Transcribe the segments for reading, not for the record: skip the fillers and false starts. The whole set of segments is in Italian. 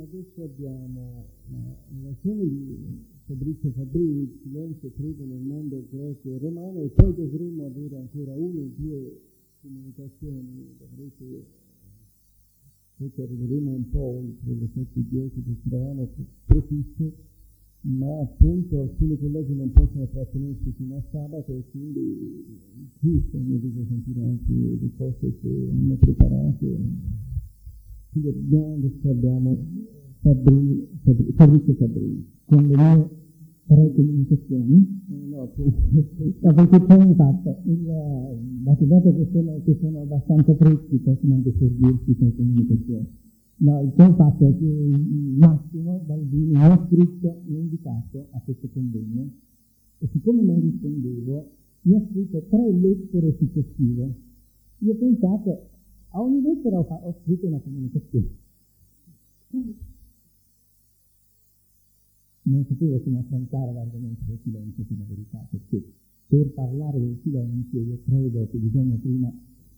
adesso abbiamo la relazione di Fabrizio Fabbrini, il silenzio credo nel mondo greco e romano, e poi dovremo avere ancora una o due comunicazioni, poi arriveremo un po' oltre le 7:10 che ci eravamo prefisse, ma appunto alcuni colleghi non possono trattenersi fino a sabato e quindi giusto mi devo sentire anche le cose che hanno preparato. Quindi adesso abbiamo Fabrizio Fabbrini con le mie tre comunicazioni. No, appunto. Perché c'è un fatto, dato che sono abbastanza freschi, possono anche servirsi con comunicazioni. No, il fatto è che Massimo Baldini mi ha scritto, mi ha invitato a questo convegno e siccome non rispondevo, mi ha scritto 3 lettere successive. Io ho pensato, a ogni lettera ho scritto una comunicazione. Non sapevo come affrontare l'argomento del silenzio, per la verità, perché per parlare del silenzio io credo che bisogna prima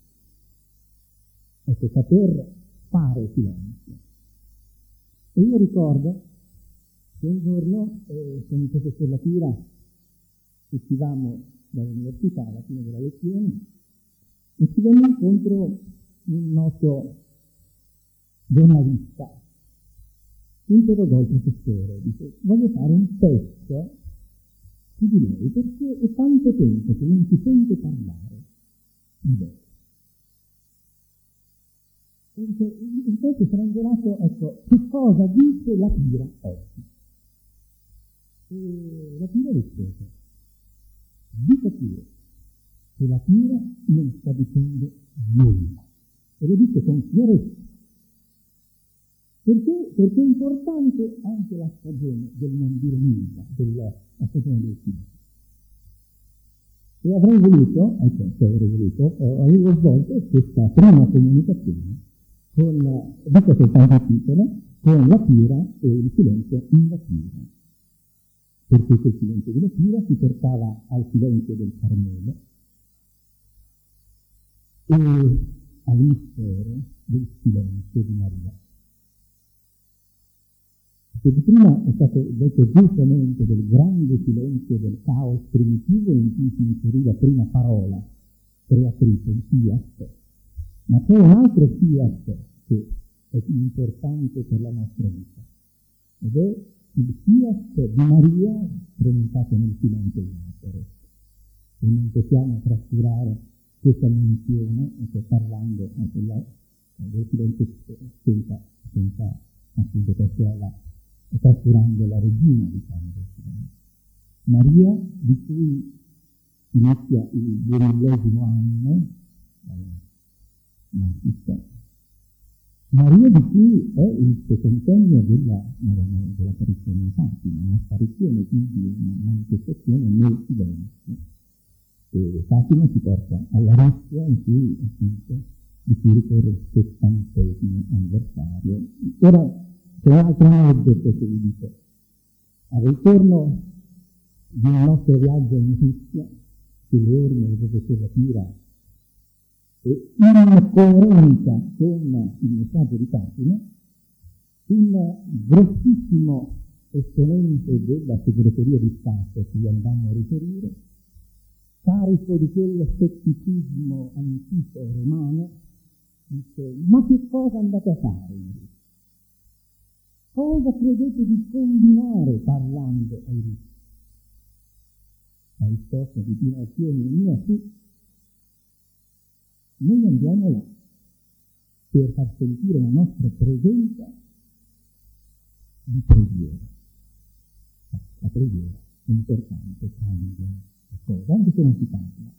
saper fare silenzio. E io ricordo che un giorno con il professor Lapira uscivamo dall'università alla fine della lezione e ci venne incontro un noto giornalista. Interrogò il professore, dice: voglio fare un pezzo su di lei perché è tanto tempo che non si sente parlare di lei. Il pezzo sarà intitolato, che cosa dice Lapira oggi? E Lapira rispose: dica pure che Lapira non sta dicendo nulla. E lo dice con chiarezza. Perché è importante anche la stagione del non dire nulla, la stagione del silenzio. E avevo svolto questa prima comunicazione dico soltanto il titolo, con Lapira e il silenzio in Lapira. Perché quel silenzio di Lapira si portava al silenzio del Carmelo e al mistero del silenzio di Maria. Perché prima è stato detto giustamente del grande silenzio del caos primitivo in cui si inseriva prima parola creatrice, il fiat, ma c'è un altro fiat che è importante per la nostra vita, ed è il fiat di Maria pronunciato nel silenzio di Nazareth. E non possiamo trascurare questa menzione, parlando del silenzio senza appunto trascurando la regina, diciamo, del silenzio. Maria, di cui inizia il 2000° anno dalla nascita. Maria di cui è il 60° dell'apparizione di Fatima, un'apparizione, quindi una manifestazione nel silenzio. E Fatima ci porta alla Russia in cui appunto di cui ricorre il 70° anniversario. Ora c'è un altro aneddoto che vi dico. Al ritorno di un nostro viaggio in Russia, sulle orme del professor Lapira, e in coerenza con il messaggio di Fatima, un grossissimo esponente della segreteria di Stato a cui andammo a riferire, carico di quel scetticismo antico romano, dice: ma che cosa andate a fare in Russia? Cosa credete di combinare parlando ai russi? La risposta di Pino Accioni mia fu: noi andiamo là per far sentire la nostra presenza di preghiera. La preghiera è importante, cambia le cose, anche se non si parla.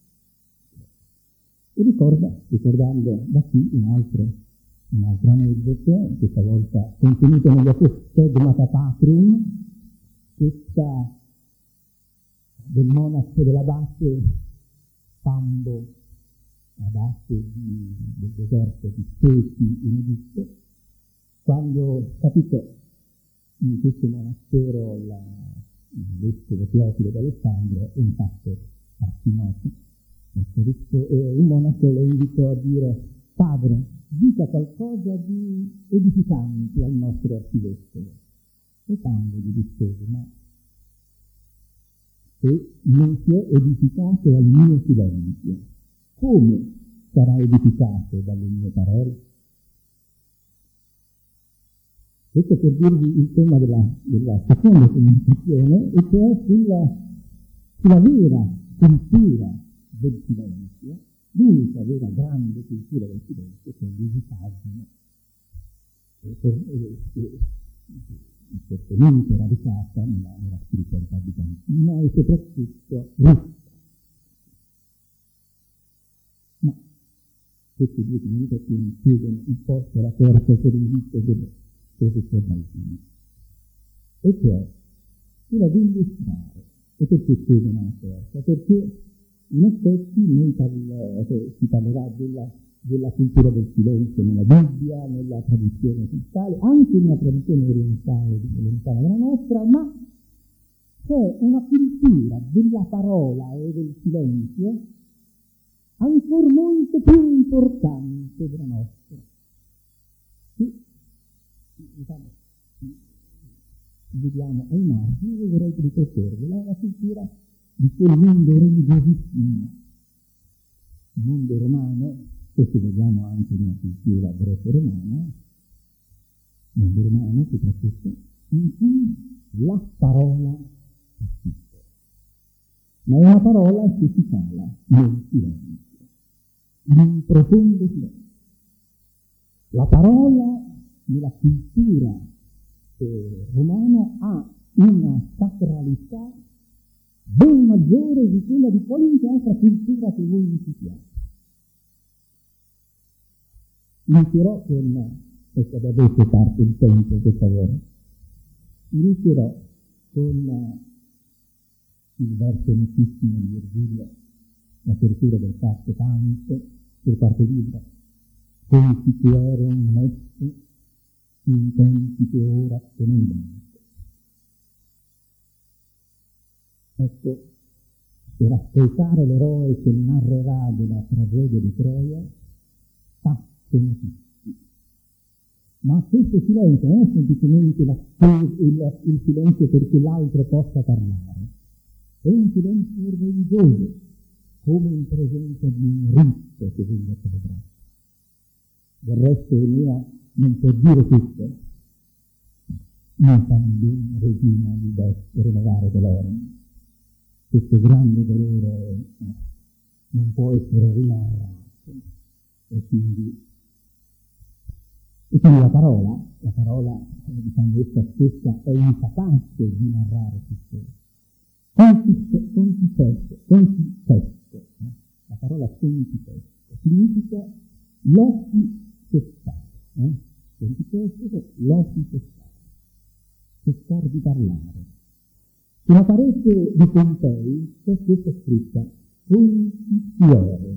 E ricordando da qui un altro aneddoto, questa volta contenuto negli Stegmata Patrum, questa del monaco dell'abate Pambo, abate del deserto di Seti in Egitto, quando capitò in questo monastero il vescovo Teofilo d'Alessandria, è un fatto arcinoto, un monaco lo invitò a dire: padre, dica qualcosa di edificante al nostro arcivescovo. E Tambo gli rispose, ma se non si è edificato al mio silenzio, come sarà edificato dalle mie parole? Questo per dirvi il tema della seconda comunicazione, e cioè sulla vera cultura del silenzio, l'unica vera grande cultura del silenzio, che è l'usicasmo, fortemente radicata nella spiritualità bizantina e soprattutto russa. Ma queste due comunicazioni chiedono il posto alla terza per invito del professor Maltini, e cioè quella di illustrare. E perché chiedono la terza? Perché in effetti si parlerà della cultura del silenzio nella Bibbia, nella tradizione cristiana, anche in una tradizione orientale, lontana dalla nostra, ma c'è una cultura della parola e del silenzio ancora molto più importante della nostra. Sì, diciamo, vediamo ai margini, e vorrei riproporvi la cultura di quel mondo religiosissimo, il mondo romano, o se vogliamo anche di una cultura greco-romana, mondo romano soprattutto, in cui la parola è tutto. Ma è una parola che si cala nel silenzio, in un profondo silenzio. La parola nella cultura romana ha una sacralità ben maggiore di quella di qualunque altra cultura che voi visitiate. Inizierò con, ecco, da adesso parte il tempo, per favore, inizierò con il verso notissimo di Virgilio, l'apertura del quarto canto, del quarto libro, constituerum est in tempi che ora tenebant. Ecco, per ascoltare l'eroe che narrerà della tragedia di Troia, tacciono tutti. Ma questo silenzio non è semplicemente il silenzio perché l'altro possa parlare, è un silenzio religioso, come in presenza di un rito che viene celebrato. Del resto Enea non può dire tutto, non tandum regina libet rinnovare dolore. Questo grande dolore non può essere rinarrato, e quindi la parola, diciamo, essa stessa è incapace di narrare tutto. Contitesto, la parola contitesto significa l'occhi cessare, contitesto, l'occhi cessare di parlare. Sulla parete di Pompei c'è questa scritta, contitiere,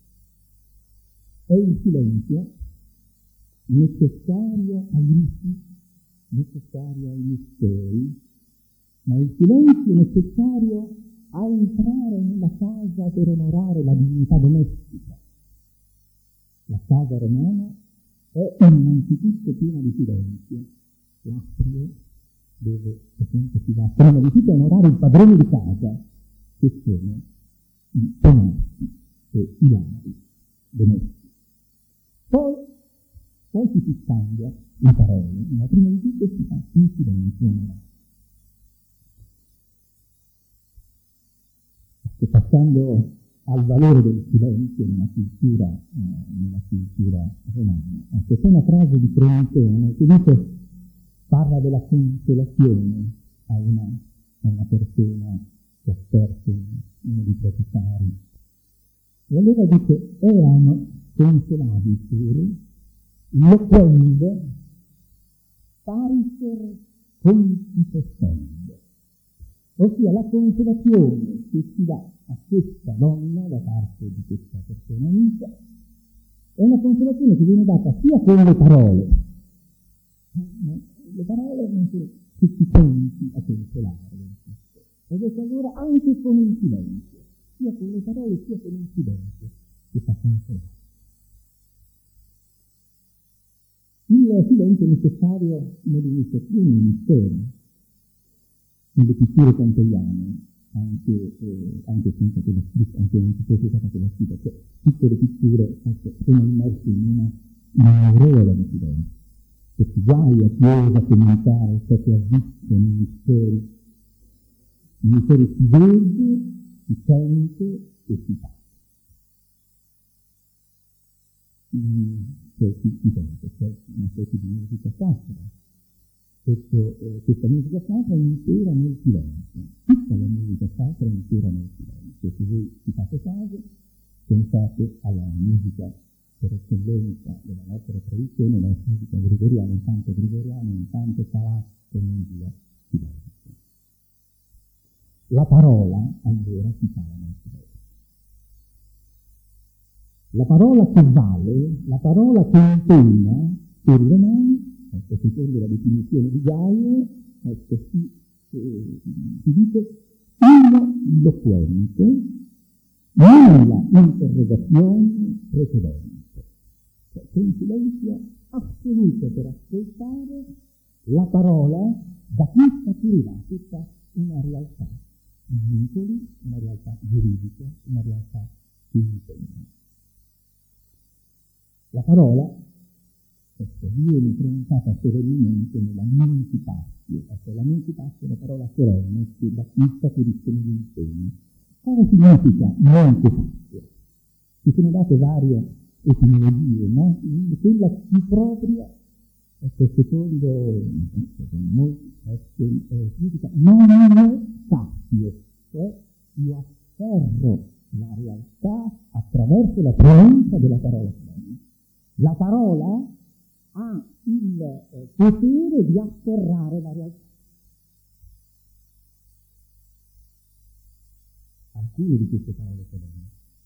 è il silenzio necessario ai riti, necessario ai misteri, ma il silenzio necessario a entrare nella casa per onorare la dignità domestica. La casa romana è innanzitutto piena di silenzio, l'atrio dove appunto si va prima di tutto a onorare il padrone di casa, che sono i tenenti e i lari domestici. Poi si scambia le parole, ma prima di tutto si fa in silenzio onorato. Ecco, passando al valore del silenzio nella cultura romana, ecco, c'è una frase di Prometone che dice, parla della consolazione a una persona che ha perso uno dei propri cari. E allora dice, eam consolabitur, loquendo, pariser contitestendo. Ossia la consolazione che si dà a questa donna da parte di questa persona amica è una consolazione che viene data sia con le parole, le parole non sono tutti pronti a consolare, ed ecco allora anche con il silenzio, sia con le parole sia con il silenzio che fa consolare. il silenzio è necessario nell'iniziazione ai misteri, nelle pitture pompeiane, anche senza quella scritta, anche non si fosse stata quella scritta, cioè tutte le pitture sono immerse in un'aureola di silenzio. Perché guai a chi osa commentare ciò che ha visto nei misteri. Nei misteri si vede, si sente e si fa. C'è una specie di musica sacra. Questa musica sacra è intera nel silenzio. Tutta la musica sacra è intera nel silenzio. Se voi ci fate caso, pensate alla musica per eccellenza della nostra tradizione, la musica gregoriana, un canto gregoriano, un canto salazzo nel silenzio. La parola, allora, si parla nel silenzio. La parola che vale, la parola che impegna per i romani, ecco, secondo la definizione di Gaio, ecco, si dice iloquente nella interrogazione precedente. Cioè, c'è un silenzio assoluto per ascoltare la parola da cui scaturirà tutta una realtà di vincoli, una realtà giuridica, una realtà che impegna. La parola, ecco, viene pronunciata solennemente nella nuncupatio. Ecco, la nuncupatio è la parola solenne che da cui scaturiscono gli impegni. Cosa significa nuncupatio? Ci sono date varie etimologie, ma quella più propria, ecco, secondo molti, significa non sapio, cioè io afferro la realtà attraverso la pronuncia della parola solenne. La parola ha il potere di afferrare la realtà. Alcune di queste parole solenni.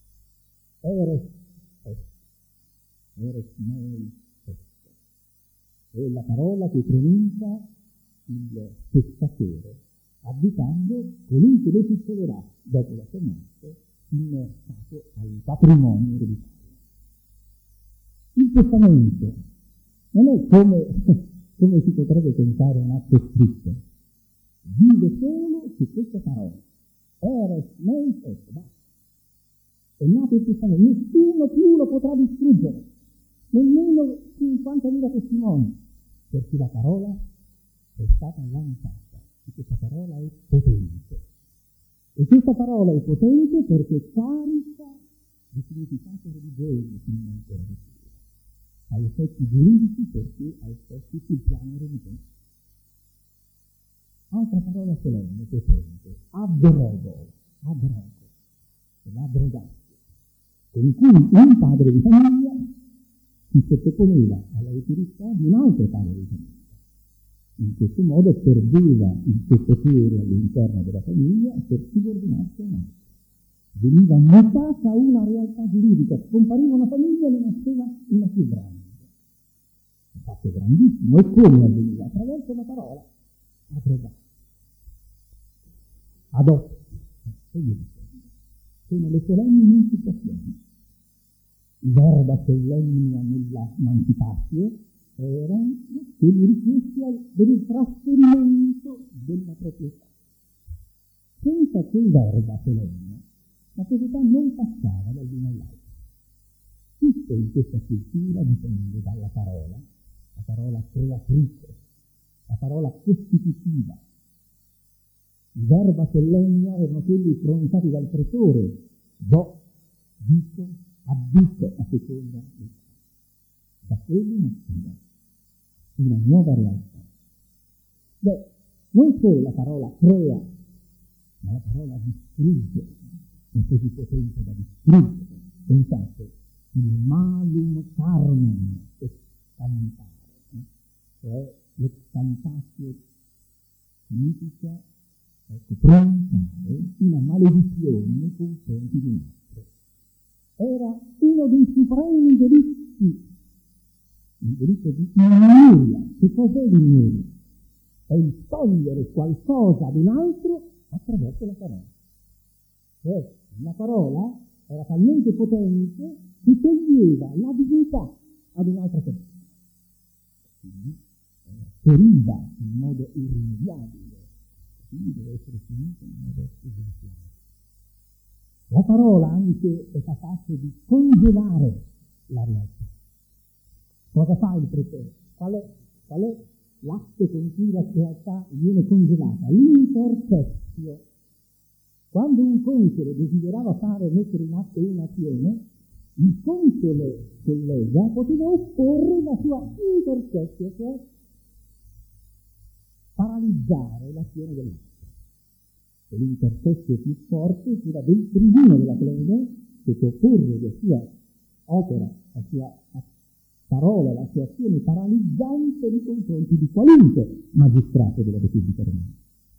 Eres meil est. È la parola che pronuncia il spettatore, additando colui che lo succederà dopo la sua morte in capo al patrimonio ereditario. Il testamento non è come si potrebbe pensare un atto scritto, vive solo su questa parola. Eres meil est, basta. È nato il testamento, nessuno più lo potrà distruggere, nemmeno 50.000 testimoni, perché la parola è stata lanciata, e questa parola è potente. E questa parola è potente perché carica di significato religioso, prima ancora di più. Ha effetti giuridici perché ha effetti sul piano religioso. Altra parola solenne, potente, abrogo, l'abrogatio, con cui un padre di famiglia si sottoponeva all'autorità di un altro padre di famiglia. In questo modo perdeva il suo potere all'interno della famiglia per subordinarsi a un altro. Veniva mutata una realtà giuridica, scompariva una famiglia e ne nasceva una più grande. Un fatto grandissimo. E come avveniva? Attraverso la parola abrogata. Adotto. Sono le solenni nunciazioni. I verba solennia nella mancipatio erano quelli richiesti per il trasferimento della proprietà. Senza quel verba solenne, la proprietà non passava dall'uno all'altro. Tutto in questa cultura dipende dalla parola, la parola creatrice, la parola costitutiva. I verba solennia erano quelli pronunciati dal pretore, do, dico, abdico a seconda del caso. Da quelli nasceva una nuova realtà. Non solo la parola crea, ma la parola distrugge, è così potente da distruggere. Pensate, il malum carmen excantare, cioè l'excantatio significa pronunciare una maledizione nei confronti di un altro. Era uno dei supremi delitti, il delitto di ingiuria. Che cos'è l'ingiuria? È il togliere qualcosa ad un altro attraverso la parola. Cioè, una parola era talmente potente che toglieva la dignità ad un'altra persona. quindi deriva in modo irrimediabile, quindi deve essere finito in modo esemplare. La parola anche è capace di congelare la realtà. Cosa fa il pretore? Qual è l'atto con cui la realtà viene congelata? L'intercessio. Quando un console desiderava mettere in atto un'azione, il console collega poteva opporre la sua intercessio, cioè paralizzare l'azione dell'altro. E l'intercessio più forte è quella del tribunale della plebe, che può opporre la sua opera, la sua parola, la sua azione paralizzante nei confronti di qualunque magistrato della Repubblica Romana.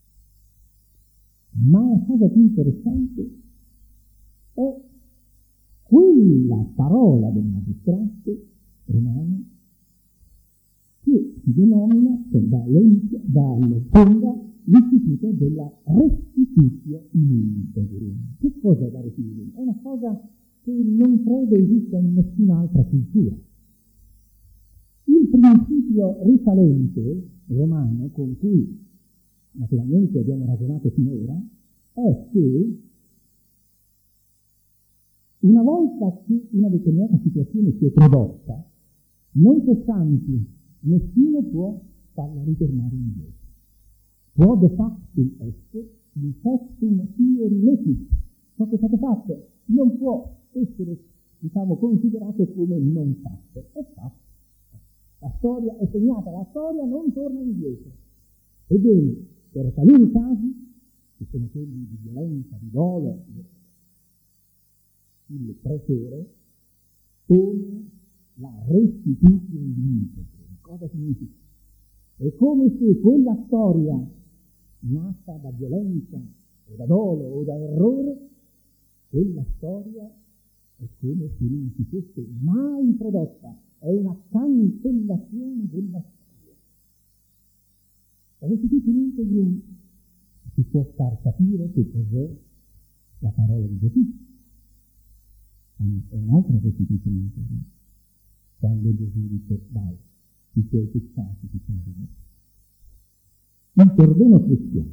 Ma la cosa più interessante è quella parola del magistrato romano che si denomina, fonda l'istituto della restitutio in integrum. Che cosa è la restituzione? È una cosa che non credo esista in nessun'altra cultura. Il principio risalente romano con cui naturalmente abbiamo ragionato finora è che una volta che una determinata situazione si è prodotta, non cessanti, nessuno può farla ritornare indietro. Quod factum est, infectum fieri lecit. Ciò che è stato fatto non può essere, considerato come non fatto. È fatto. La storia è segnata, la storia non torna indietro. Ebbene, per taluni casi, che sono quelli di violenza, di dolo, il pretore pone la restituzione di integrum. Cosa significa? È come se quella storia nata da violenza o da dolo o da errore, quella storia è come se non si fosse mai prodotta, è una cancellazione della storia. La restituzione integrum si può far capire che cos'è la parola di Gesù. È un'altra restituzione integrum. Quando Gesù dice, vai, i tuoi peccati ti sono rimessi. Il perdono cristiano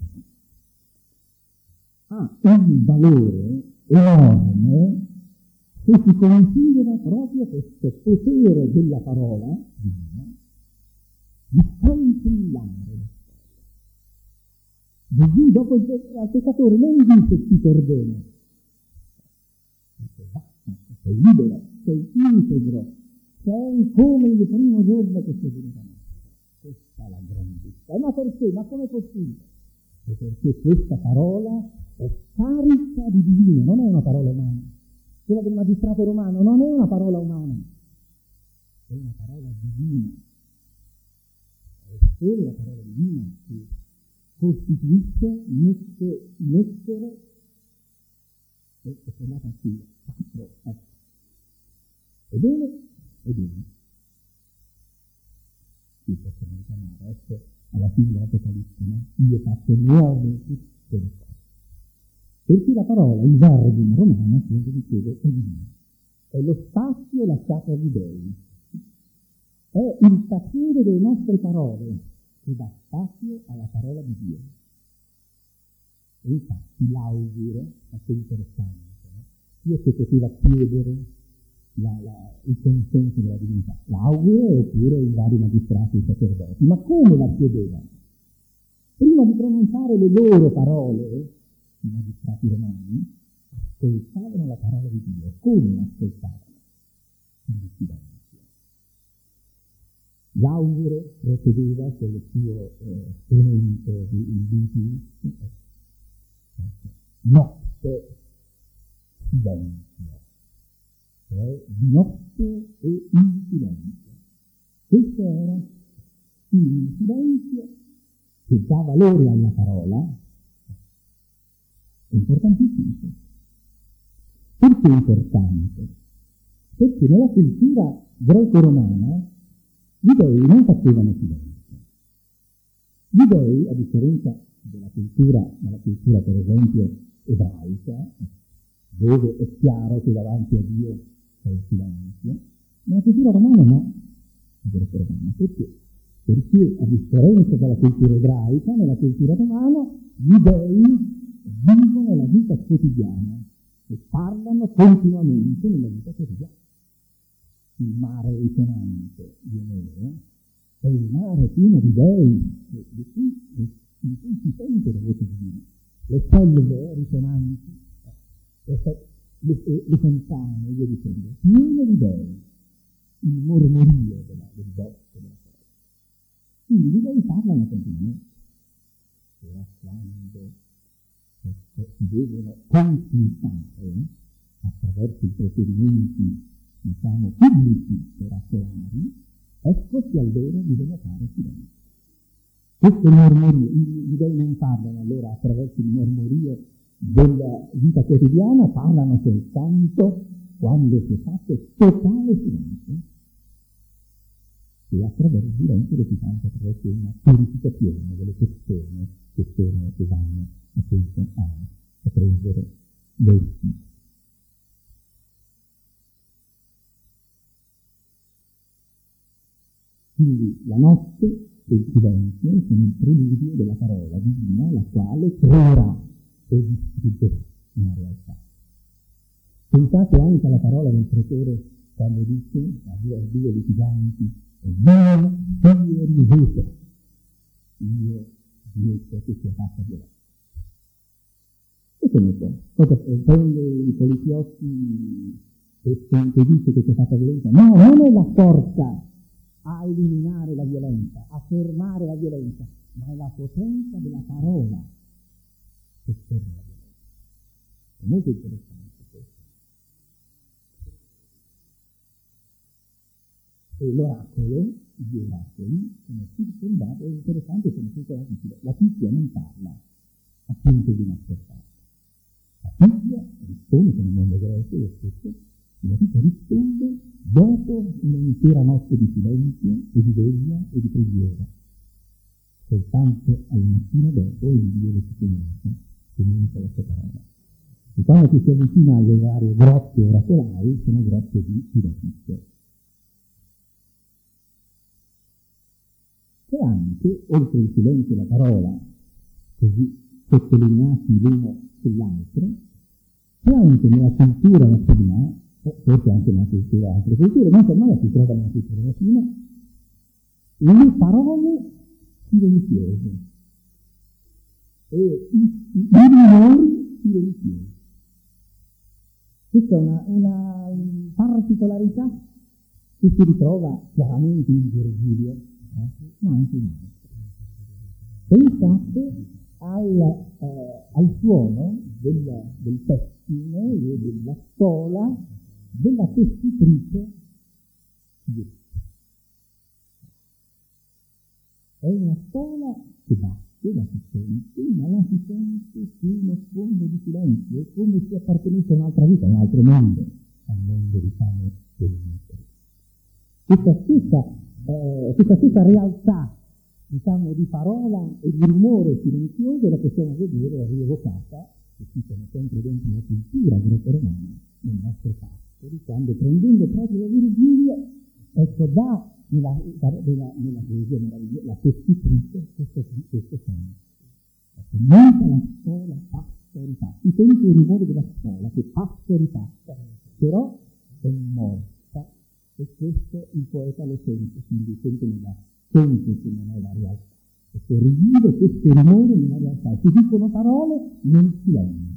ha un valore enorme se si considera proprio questo potere della parola divina di cancellare la storia. Gesù dopo al peccatore non dice ti perdono, dice sei libero, sei integro, sei come il primo giorno che sei venuto a nascere. Questa è la grandezza. Ma perché? Ma com'è possibile? È perché questa parola è carica di divino, non è una parola umana. Quella del magistrato romano non è una parola umana, è una parola divina. È solo la parola divina che costituisce, mettere, è fondata qui, sacro, ecco. Ebbene, qui possiamo richiamare, ecco, alla fine dell'Apocalisse, no? Io faccio nuove tutte le cose. Perché la parola, il verbum romano, appunto dicevo, è divino. È lo spazio lasciato agli dei. È il tacere delle nostre parole che dà spazio alla parola di Dio. E infatti l'augure, è interessante, no? Chi è che poteva chiedere il consenso della divinità? L'augure oppure i vari magistrati e sacerdoti? Ma come la chiedevano? Prima di pronunciare le loro parole, i magistrati romani ascoltavano la parola di Dio. Come l'ascoltavano? In silenzio. L'augure procedeva con il suo strumento, il vitus, notte, silenzio, cioè di notte e in silenzio. Questo era il silenzio che dà valore alla parola. È importantissimo. Perché è importante? Perché nella cultura greco-romana gli dei non facevano silenzio. Gli dei, a differenza della cultura per esempio ebraica, dove è chiaro che davanti a Dio c'è il silenzio, nella cultura romana no, greco-romana. Perché? perché a differenza della cultura ebraica, nella cultura romana gli dei vivono la vita quotidiana e parlano continuamente nella vita quotidiana. Il mare risonante di Omero è il mare pieno di dei, in cui si sente la voce divina. Le selve risonanti, le fontane, e via dicendo, pieno di dei, il mormorio del bosco, della foresta. Quindi gli dei parlano continuamente. Però quando si devono consultare attraverso i procedimenti, diciamo, pubblici oracolari, ecco che allora bisogna fare silenzio. Questo mormorio, gli dei non parlano allora attraverso il mormorio della vita quotidiana, parlano soltanto quando si è fatto totale silenzio. E attraverso il silenzio lo si fa anche attraverso una purificazione delle persone che vanno appunto a prendere l'Euristia. Quindi la notte e il silenzio sono il preludio della parola divina, la quale creerà o distruggerà una realtà. Pensate anche alla parola del pretore quando dice a due litiganti: io riveto, io vieto che sia fatta violenza. E come può? Cosa prende i poliziotti e dice che sia fatta violenza? No, non è la forza a eliminare la violenza, a fermare la violenza, ma è la potenza della parola che ferma la violenza. È molto interessante questo. E l'oracolo, gli oracoli sono circondati, è interessante, sono circondati. La picchia non parla, appunto di nascostare. La picchia risponde, come nel mondo greco lo stesso, la picchia risponde dopo un'intera notte di silenzio e di veglia e di preghiera. Soltanto al mattino dopo il Dio le si comunica la sua parola. E quando ci si avvicina alle varie grotte oracolari, sono grotte di picchia. E anche, oltre il silenzio e la parola, così sottolineati l'uno sull'altro, c'è anche nella cultura latina, forse anche nella cultura altre culture, ma insomma si trova nella cultura latina, le parole silenziose e i rumori silenziosi. Questa è una particolarità che si ritrova chiaramente in Virgilio, ma anche in altri. Pensate al suono del pettine e della spola della tessitrice. È una spola che batte, la si sente, ma la si sente su uno sfondo di silenzio, è come se appartenesse a un'altra vita, a un altro mondo, al mondo, diciamo, del mistero. Questa stessa realtà, diciamo, di parola e di rumore silenzioso la possiamo vedere rievocata, e qui siamo sempre dentro la cultura greco-romana, nel nostro Pascoli, quando prendendo proprio da Virgilio, ecco, dà nella poesia meravigliosa, la tessitrice, questo senso. Ecco, monta la spola, passa e ripassa. Si sente il rumore della spola che passa e ripassa, però è morta, e questo il poeta lo sente, quindi sente che non è la realtà. Ecco, rivive questo rumore nella realtà, si dicono parole nel silenzio.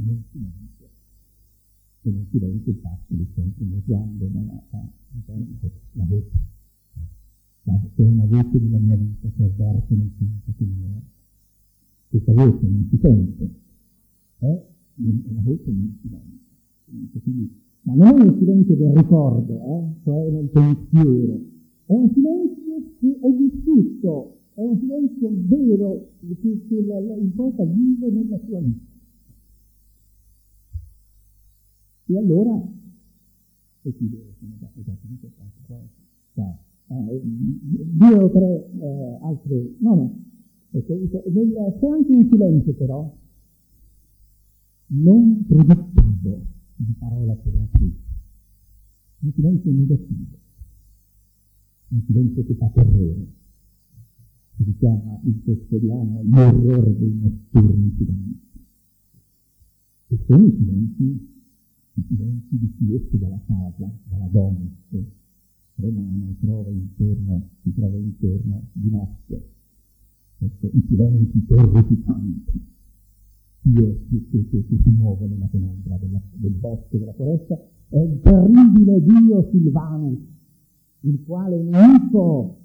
E nel silenzio il Pascoli sempre mutuando la voce. C'è una voce nella mia vita che avverte nel punto che muore. Questa voce non si sente, è la voce nel silenzio. Quindi, ma non è il silenzio del ricordo, cioè nel pensiero, è un silenzio che è vissuto, è un silenzio vero che il poeta vive nella sua vita. E allora, e qui sono esattamente qua. Due o tre altre, c'è anche un silenzio però non produttivo di parola creatrice, un silenzio negativo, un silenzio che fa terrore, che si chiama il foscoriano l'orrore dei notturni silenzi. E sono i silenzi di chi esce dalla casa, dalla domus romana, si trova intorno di notte. Ecco, i silenzi terrificanti, che si muove nella penombra del bosco, della foresta, è il terribile dio Silvanus, il quale è nemico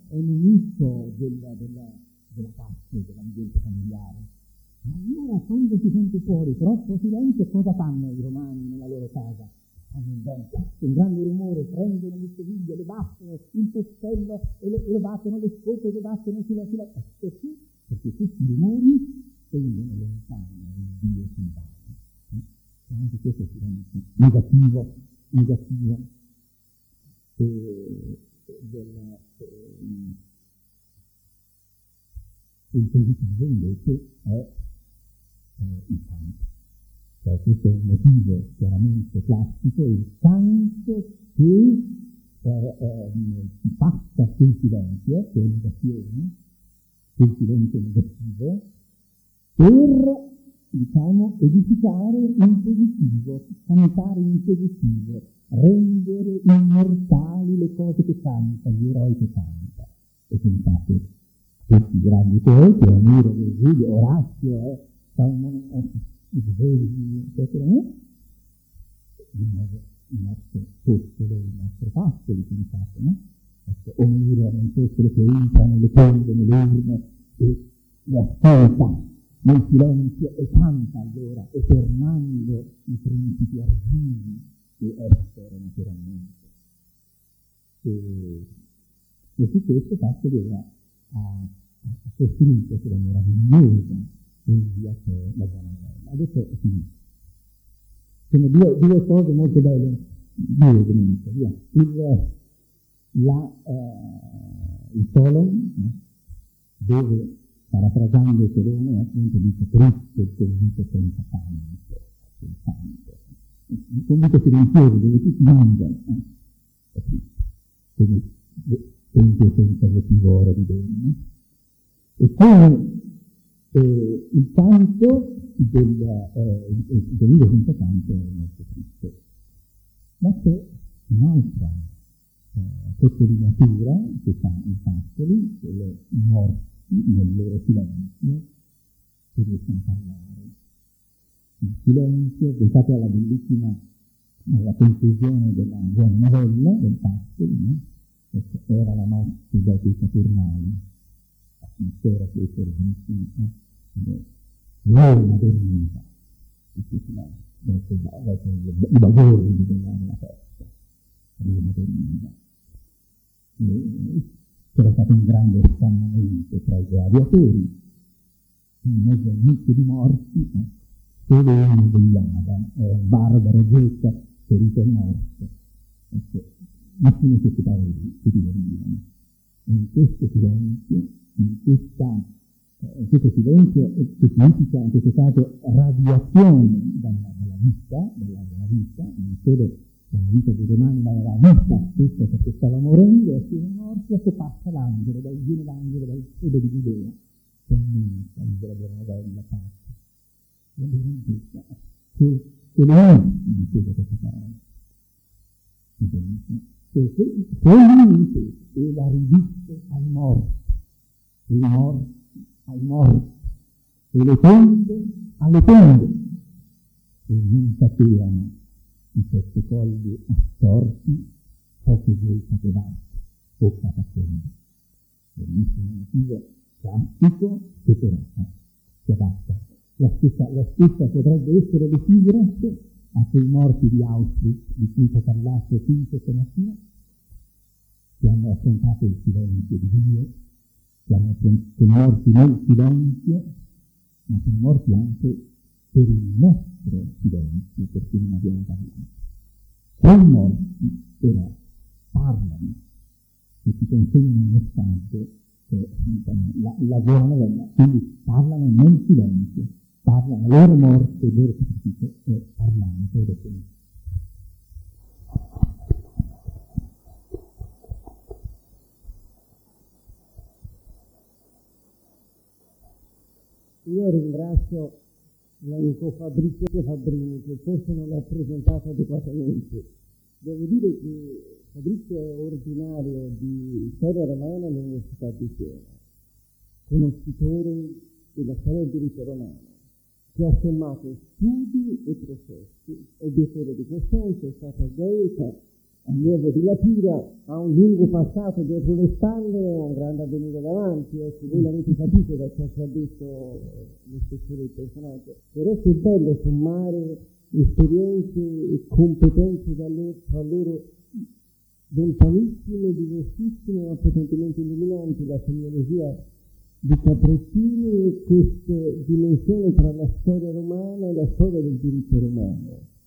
della pace, dell'ambiente familiare. Ma allora quando si sente fuori troppo silenzio, cosa fanno i romani nella loro casa? Fanno un grande rumore, prendono le stoviglie, le battono, il pestello e lo battono, le scope le battono sulla... Perché? Perché questi rumori tengono lontano il dio Silvano. E anche questo è silenzio negativo. Il positivo invece è il canto. Cioè, questo è un motivo chiaramente classico, il canto che si passa sul silenzio, che è negazione, sul silenzio negativo, per, edificare in positivo, cantare in positivo, rendere immortali le cose che canta, gli eroi che canta. E pensate, questi grandi poeti, Omero, Virgilio, Orazio, eccetera, di nuovo il nostro Foscolo, il nostro Pascoli, pensate, no? Ecco, Omero è un Foscolo che entra nelle tombe, nelle urne e le ascolta nel silenzio e canta allora, eternando i principi argivi e essere naturalmente. E su questo Pascoli ha costruito quella meravigliosa poesia che è la buona novella. Adesso ho finito. Sono due cose molto belle, via. Il Solon, dove, parafrasando Solone, appunto dice triste il convito senza canto, il canto. Il convito silenzioso dove tutti mangiano, è triste, come tempio senza motivo oro di donne. E come il canto il convito senza canto è molto triste. Ma c'è un'altra sottolineatura che fa i Pascoli, cioè i morti nel loro silenzio che riescono a parlare. Il silenzio, pensate alla bellissima conclusione della buona novella del Pascoli, no? Ecco, era la notte dopo i Saturnali, l'atmosfera che è bellissima, Roma dormiva, tutto silenzio, dopo i bagordi della festa, Roma dormiva. C'era stato un grande scannamento tra i gladiatori, in mezzo a un mito di morti, solo uno vegliava, era un barbaro Geta, ferito e morto. Ecco, nessuno si occupava di lui, tutti dormivano. E in questo silenzio, questo silenzio che significa in questo caso radiazione dalla vita, non solo dalla vita dei romani, ma dalla vita stessa, perché stava morendo, e si era morto, ecco passa l'angelo, viene l'angelo dal cielo di Giudea, che annuncia la buona novella, pace. E allora dice, solo lui intese questa parola. È bellissimo. Solo lui intese, e la ridisse ai morti, e le tombe alle tombe, e non sapevano i sette colli assorti ciò che voi sapevate, o catacombe. Bellissimo motivo classico che però si adatta. La stessa potrebbe essere l'epigрафo a quei morti di Auschwitz di cui ho parlato fin stamattina, che hanno affrontato il silenzio di Dio, che sono morti nel silenzio, ma sono morti anche per il nostro silenzio, perché non abbiamo parlato. Quei morti però parlano e ci consegnano un messaggio che la buona novella, quindi parlano nel silenzio, parlano la loro morte, il loro sacrificio è parlando ed è felice. Io ringrazio l'amico Fabrizio Fabbrini, che forse non l'ho presentato adeguatamente. Devo dire che Fabrizio è ordinario di storia romana all'Università di Siena, conoscitore della storia del diritto romano, che ha sommato studi e processi, obiettore di coscienza, è stato a Gaeta, allievo di Lapira, ha un lungo passato dietro le spalle e un grande avvenire davanti. Ecco, voi l'avete capito da ciò che ha detto lo spessore del personaggio. Per essere bello sommare esperienze e competenze tra loro lontanissime, diversissime, ma potentemente illuminanti, la semiologia di Caprettini e queste dimensioni tra la storia romana e la storia del diritto romano.